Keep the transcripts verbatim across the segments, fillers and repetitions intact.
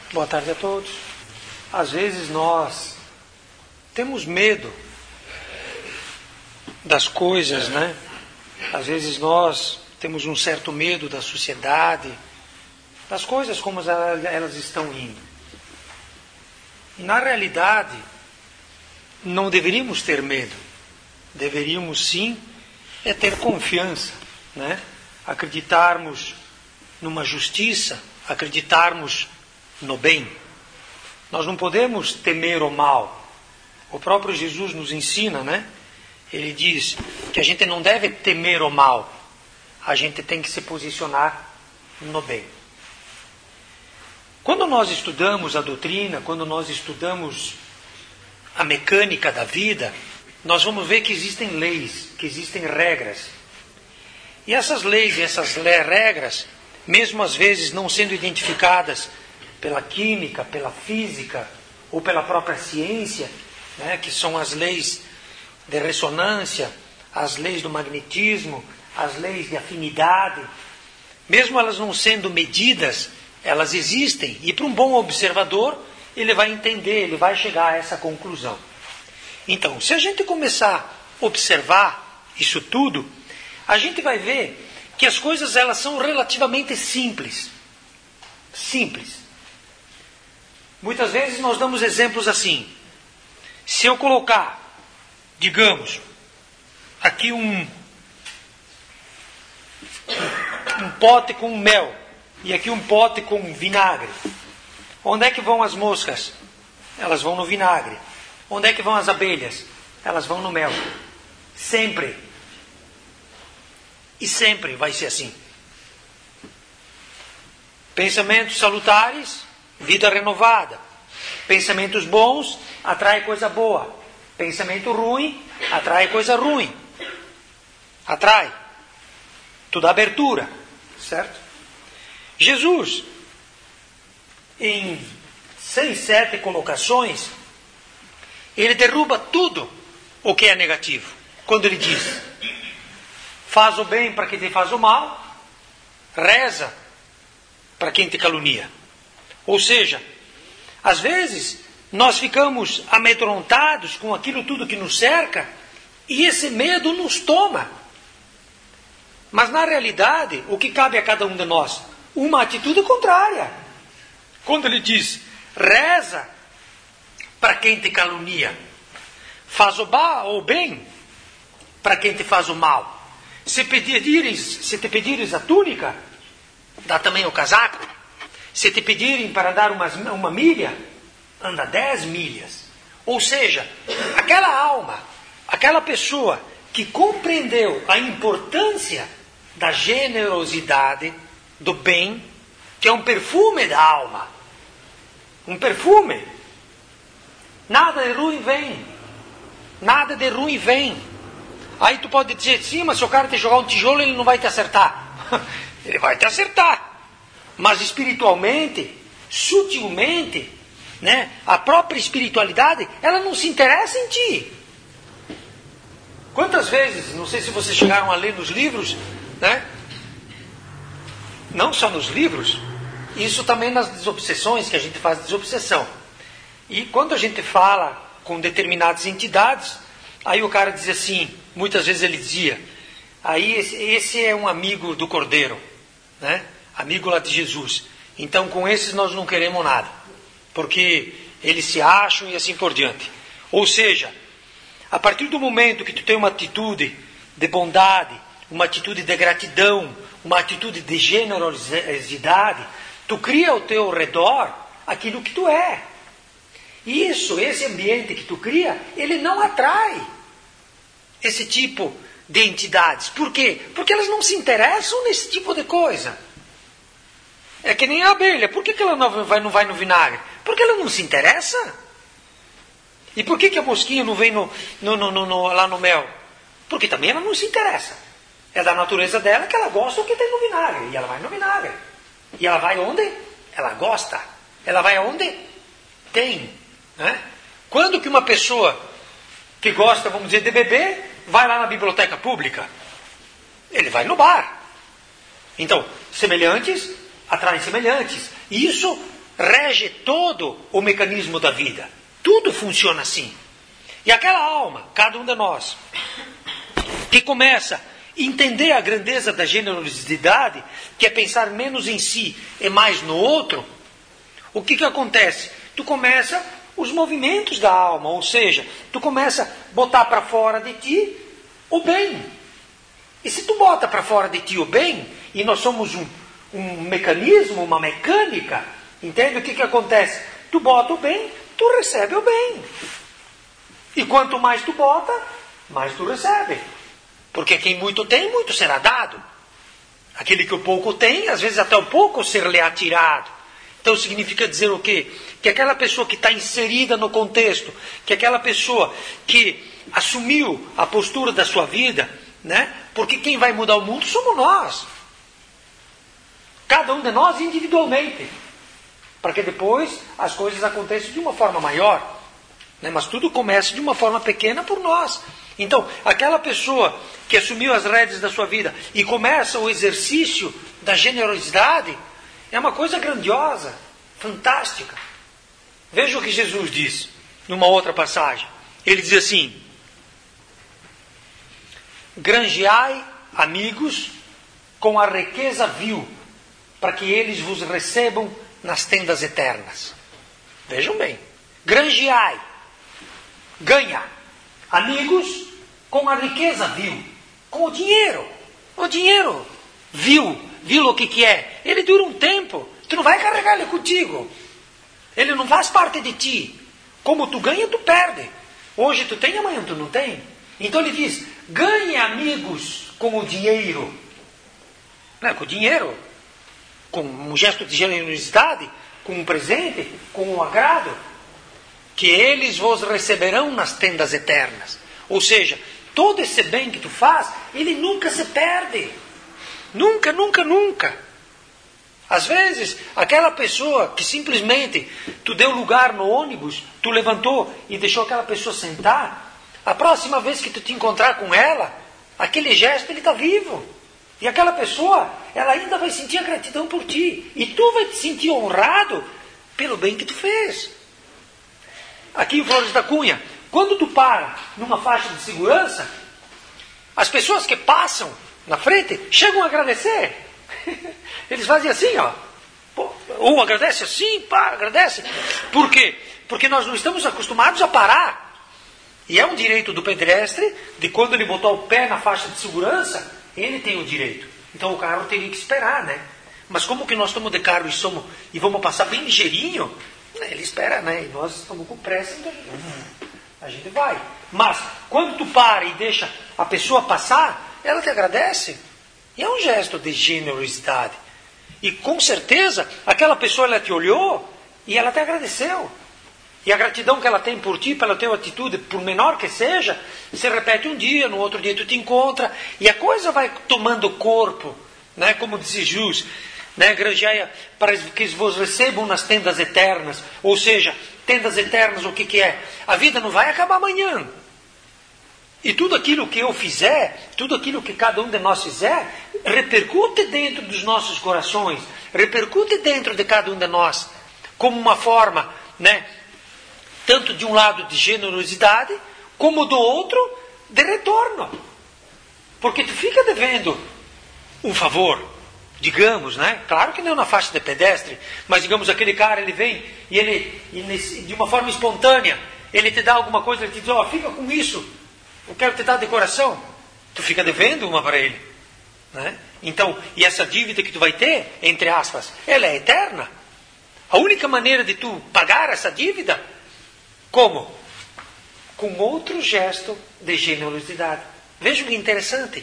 Boa tarde a todos. Às vezes nós temos medo das coisas, né? Às vezes nós temos um certo medo da sociedade, das coisas como elas estão indo. E na realidade, não deveríamos ter medo. Deveríamos sim é ter confiança, né? Acreditarmos numa justiça, acreditarmos no bem. Nós não podemos temer o mal. O próprio Jesus nos ensina, né? Ele diz que a gente não deve temer o mal. A gente tem que se posicionar no bem. Quando nós estudamos a doutrina, quando nós estudamos a mecânica da vida, nós vamos ver que existem leis, que existem regras. E essas leis e essas regras, mesmo às vezes não sendo identificadas pela química, pela física ou pela própria ciência, né, que são as leis de ressonância, as leis do magnetismo, as leis de afinidade, mesmo elas não sendo medidas, elas existem. E para um bom observador, ele vai entender, ele vai chegar a essa conclusão. Então, se a gente começar a observar isso tudo, a gente vai ver que as coisas elas são relativamente simples. Simples. Muitas vezes nós damos exemplos assim. Se eu colocar, digamos, aqui um, um pote com mel e aqui um pote com vinagre, onde é que vão as moscas? Elas vão no vinagre. Onde é que vão as abelhas? Elas vão no mel. Sempre. E sempre vai ser assim. Pensamentos salutares, vida renovada. Pensamentos bons, atrai coisa boa. Pensamento ruim, atrai coisa ruim. Atrai. Tudo abertura. Certo? Jesus, em seis, sete colocações, ele derruba tudo o que é negativo. Quando ele diz, faz o bem para quem te faz o mal, reza para quem te calunia. Ou seja, às vezes nós ficamos amedrontados com aquilo tudo que nos cerca e esse medo nos toma. Mas na realidade, o que cabe a cada um de nós? Uma atitude contrária. Quando ele diz, reza para quem te calunia, faz o, ba, o bem para quem te faz o mal. Se, pedires, se te pedires a túnica, dá também o casaco. Se te pedirem para dar uma, uma milha, anda dez milhas. Ou seja, aquela alma, aquela pessoa que compreendeu a importância da generosidade, do bem, que é um perfume da alma. Um perfume. Nada de ruim vem. Nada de ruim vem. Aí tu pode dizer, sim, mas se o cara te jogar um tijolo, ele não vai te acertar. Ele vai te acertar. Mas espiritualmente, sutilmente, né, a própria espiritualidade, ela não se interessa em ti. Quantas vezes, não sei se vocês chegaram a ler nos livros, né? Não só nos livros, isso também nas desobsessões, que a gente faz desobsessão. E quando a gente fala com determinadas entidades, aí o cara diz assim, muitas vezes ele dizia, aí esse, esse é um amigo do Cordeiro, né? Amigo lá de Jesus. Então com esses nós não queremos nada, porque eles se acham e assim por diante. Ou seja, a partir do momento que tu tem uma atitude de bondade, uma atitude de gratidão, uma atitude de generosidade, tu cria ao teu redor aquilo que tu é. Isso, esse ambiente que tu cria, ele não atrai esse tipo de entidades. Por quê? Porque elas não se interessam nesse tipo de coisa. É que nem a abelha. Por que, que ela não vai, não vai no vinagre? Porque ela não se interessa. E por que, que a mosquinha não vem no, no, no, no, lá no mel? Porque também ela não se interessa. É da natureza dela que ela gosta do que tem no vinagre. E ela vai no vinagre. E ela vai onde? Ela gosta. Ela vai aonde? Tem. Né? Quando que uma pessoa que gosta, vamos dizer, de beber, vai lá na biblioteca pública? Ele vai no bar. Então, semelhantes atraem semelhantes. Isso rege todo o mecanismo da vida. Tudo funciona assim. E aquela alma, cada um de nós, que começa a entender a grandeza da generosidade, que é pensar menos em si e mais no outro, o que que acontece? Tu começa os movimentos da alma, ou seja, tu começa a botar para fora de ti o bem. E se tu bota para fora de ti o bem, e nós somos um, um mecanismo, uma mecânica, entende o que que acontece? Tu bota o bem, tu recebe o bem. E quanto mais tu bota, mais tu recebe. Porque quem muito tem, muito será dado. Aquele que o pouco tem, às vezes até o pouco ser-lhe atirado. Então significa dizer o quê? Que aquela pessoa que está inserida no contexto, que aquela pessoa que assumiu a postura da sua vida, né? Porque quem vai mudar o mundo somos nós. Cada um de nós individualmente. Para que depois as coisas aconteçam de uma forma maior. Né? Mas tudo começa de uma forma pequena por nós. Então, aquela pessoa que assumiu as rédeas da sua vida e começa o exercício da generosidade, é uma coisa grandiosa, fantástica. Veja o que Jesus diz numa outra passagem. Ele diz assim: granjeai amigos com a riqueza vil, para que eles vos recebam nas tendas eternas. Vejam bem. Granjeai, ganha amigos com a riqueza vil, com o dinheiro. O dinheiro vil, vil o que que é? Ele dura um tempo. Tu não vai carregar ele contigo. Ele não faz parte de ti. Como tu ganha, tu perde. Hoje tu tem, amanhã tu não tem. Então ele diz: ganhe amigos com o dinheiro. Não é com o dinheiro, com um gesto de generosidade, com um presente, com um agrado, que eles vos receberão nas tendas eternas. Ou seja, todo esse bem que tu faz, ele nunca se perde. Nunca, nunca, nunca. Às vezes, aquela pessoa que simplesmente tu deu lugar no ônibus, tu levantou e deixou aquela pessoa sentar, a próxima vez que tu te encontrar com ela, aquele gesto ele está vivo. E aquela pessoa, ela ainda vai sentir a gratidão por ti. E tu vai te sentir honrado pelo bem que tu fez. Aqui em Flores da Cunha, quando tu para numa faixa de segurança, as pessoas que passam na frente chegam a agradecer. Eles fazem assim, ó. Ou agradece assim, pá, agradece. Por quê? Porque nós não estamos acostumados a parar. E é um direito do pedestre, de quando ele botar o pé na faixa de segurança, ele tem o direito. Então o carro teria que esperar, né? Mas como que nós estamos de carro e, somos, e vamos passar bem ligeirinho, ele espera, né? E nós estamos com pressa, então a gente vai. Mas quando tu para e deixa a pessoa passar, ela te agradece. E é um gesto de generosidade. E com certeza, aquela pessoa ela te olhou e ela te agradeceu. E a gratidão que ela tem por ti, pela tua atitude, por menor que seja, se repete um dia, no outro dia tu te encontra, e a coisa vai tomando corpo, né? Como diz Jesus, né? Granjeia para que vos recebam nas tendas eternas. Ou seja, tendas eternas, o que que é? A vida não vai acabar amanhã. E tudo aquilo que eu fizer, tudo aquilo que cada um de nós fizer, repercute dentro dos nossos corações, repercute dentro de cada um de nós, como uma forma, né? Tanto de um lado de generosidade, como do outro de retorno. Porque tu fica devendo um favor, digamos, né? Claro que não na faixa de pedestre, mas digamos aquele cara, ele vem e ele, e de uma forma espontânea, ele te dá alguma coisa, ele te diz, ó, oh, fica com isso, eu quero te dar de coração. Tu fica devendo uma para ele, né? Então, e essa dívida que tu vai ter, entre aspas, ela é eterna. A única maneira de tu pagar essa dívida, como? Com outro gesto de generosidade. Veja que interessante.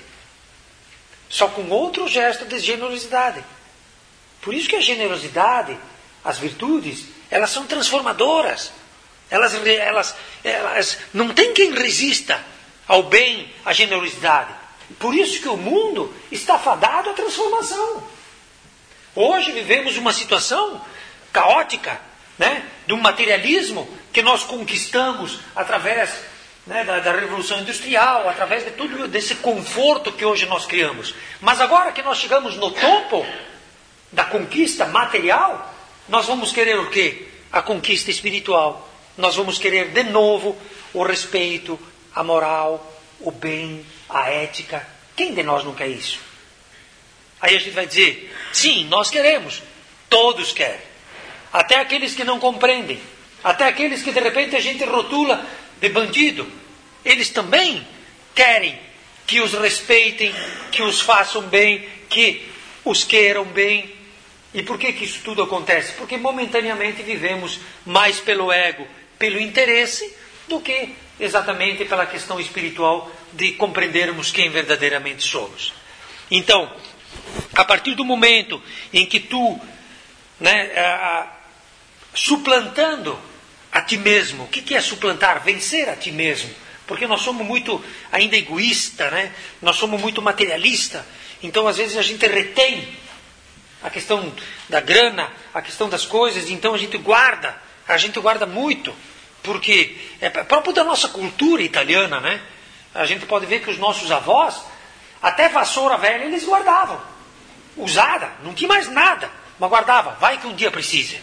Só com outro gesto de generosidade. Por isso que a generosidade, as virtudes, elas são transformadoras. Elas, elas, elas não tem quem resista ao bem, à generosidade. Por isso que o mundo está fadado à transformação. Hoje vivemos uma situação caótica, né? De um materialismo que nós conquistamos através, né, da, da Revolução Industrial, através de tudo desse conforto que hoje nós criamos. Mas agora que nós chegamos no topo da conquista material, nós vamos querer o quê? A conquista espiritual. Nós vamos querer de novo o respeito, a moral, o bem, a ética. Quem de nós não quer isso? Aí a gente vai dizer, sim, nós queremos. Todos querem. Até aqueles que não compreendem. Até aqueles que de repente a gente rotula de bandido. Eles também querem que os respeitem, que os façam bem, que os queiram bem. E por que que isso tudo acontece? Porque momentaneamente vivemos mais pelo ego, pelo interesse, do que exatamente pela questão espiritual de compreendermos quem verdadeiramente somos. Então, a partir do momento em que tu, né, a, suplantando a ti mesmo, o que, que é suplantar? Vencer a ti mesmo. Porque nós somos muito ainda egoísta, né? Nós somos muito materialista. Então, às vezes, a gente retém a questão da grana, a questão das coisas, então a gente guarda, a gente guarda muito, porque é próprio da nossa cultura italiana, né? A gente pode ver que os nossos avós, até vassoura velha, eles guardavam, usada, não tinha mais nada, mas guardava, vai que um dia precise.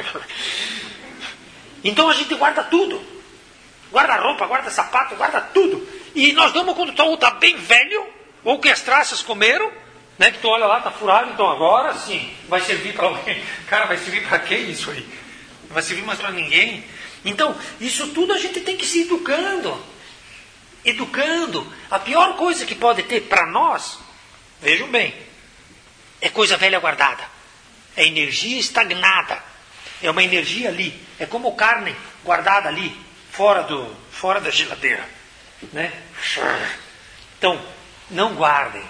Então a gente guarda tudo, guarda roupa, guarda sapato, guarda tudo, e nós damos quando está bem velho, ou que as traças comeram, né, que tu olha lá, está furado, então agora sim, vai servir para alguém. Cara, vai servir para quem isso aí? Não vai servir mais para ninguém. Então, isso tudo a gente tem que se educando. Educando. A pior coisa que pode ter para nós, vejam bem, é coisa velha guardada. É energia estagnada. É uma energia ali. É como carne guardada ali, fora, do, fora da geladeira. Né? Então, não guardem.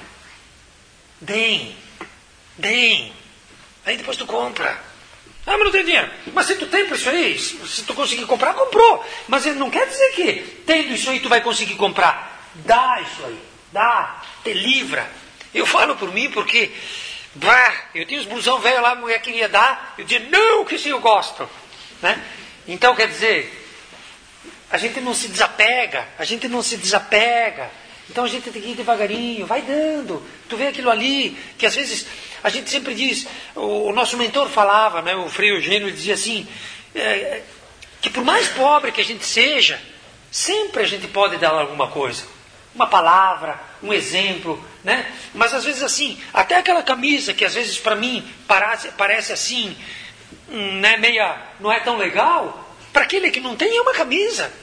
Deem, deem, aí depois tu compra. Ah, mas não tem dinheiro. Mas se tu tem para isso aí, se tu conseguir comprar, comprou. Mas não quer dizer que tendo isso aí tu vai conseguir comprar. Dá isso aí, dá, te livra. Eu falo por mim porque, bah, eu tinha os blusão velho lá, a mulher queria dar, eu dizia, não, que isso eu gosto. Né? Então quer dizer, a gente não se desapega, a gente não se desapega. Então a gente tem que ir devagarinho, vai dando. Tu vê aquilo ali, que às vezes a gente sempre diz, o, o nosso mentor falava, né, o Frei Eugênio dizia assim, é, que por mais pobre que a gente seja, sempre a gente pode dar alguma coisa. Uma palavra, um exemplo, né? Mas às vezes assim, até aquela camisa que às vezes para mim parece, parece assim, né, meia, não é tão legal, para aquele que não tem é uma camisa.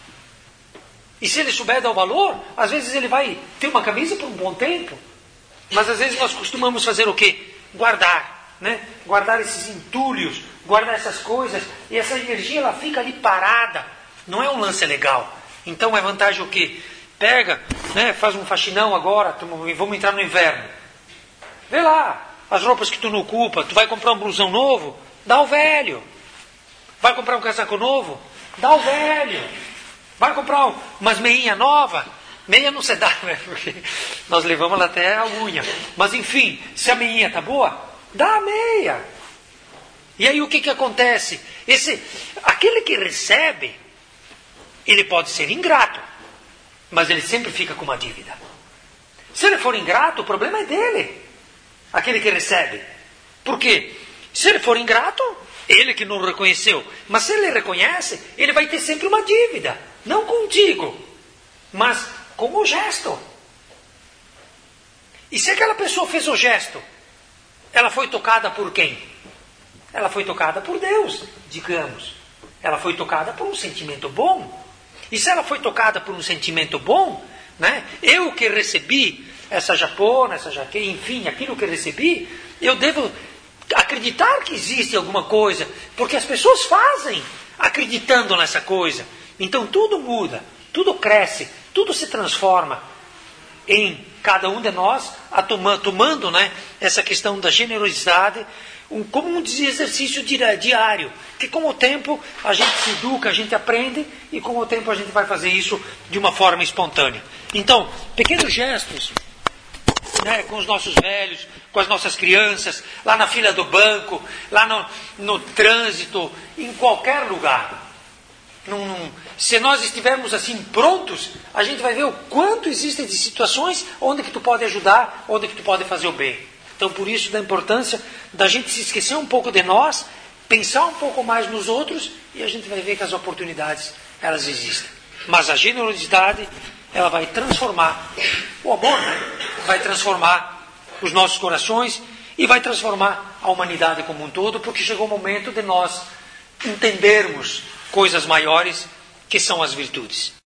E se ele souber dar o valor, às vezes ele vai ter uma camisa por um bom tempo. Mas às vezes nós costumamos fazer o quê? Guardar, né? Guardar esses entulhos, guardar essas coisas. E essa energia ela fica ali parada. Não é um lance legal. Então é vantagem o quê? Pega, né? Faz um faxinão agora, vamos entrar no inverno. Vê lá, as roupas que tu não ocupa, tu vai comprar um blusão novo, dá o velho. Vai comprar um casaco novo, dá o velho. Vai comprar umas meinhas novas, meia não se dá, né? Porque nós levamos ela até a unha. Mas enfim, se a meinha está boa, dá a meia. E aí o que, que acontece? Esse, aquele que recebe, ele pode ser ingrato, mas ele sempre fica com uma dívida. Se ele for ingrato, o problema é dele, aquele que recebe. Por quê? Se ele for ingrato, ele que não reconheceu. Mas se ele reconhece, ele vai ter sempre uma dívida. Não contigo, mas com o gesto. E se aquela pessoa fez o gesto, ela foi tocada por quem? Ela foi tocada por Deus, digamos. Ela foi tocada por um sentimento bom. E se ela foi tocada por um sentimento bom, né, eu que recebi essa japona, essa jaqueta, enfim, aquilo que recebi, eu devo acreditar que existe alguma coisa, porque as pessoas fazem acreditando nessa coisa. Então tudo muda, tudo cresce, tudo se transforma em cada um de nós, a toma, tomando, né, essa questão da generosidade um, como um exercício diário, que com o tempo a gente se educa, a gente aprende e com o tempo a gente vai fazer isso de uma forma espontânea. Então, pequenos gestos, né, com os nossos velhos, com as nossas crianças, lá na fila do banco, lá no, no trânsito, em qualquer lugar. Num, num, se nós estivermos assim prontos, a gente vai ver o quanto existem de situações onde que tu pode ajudar, onde que tu pode fazer o bem. Então por isso da importância da gente se esquecer um pouco de nós, pensar um pouco mais nos outros e a gente vai ver que as oportunidades, elas existem. Mas a generosidade, ela vai transformar o amor, né? Vai transformar os nossos corações e vai transformar a humanidade como um todo, porque chegou o momento de nós entendermos coisas maiores que são as virtudes.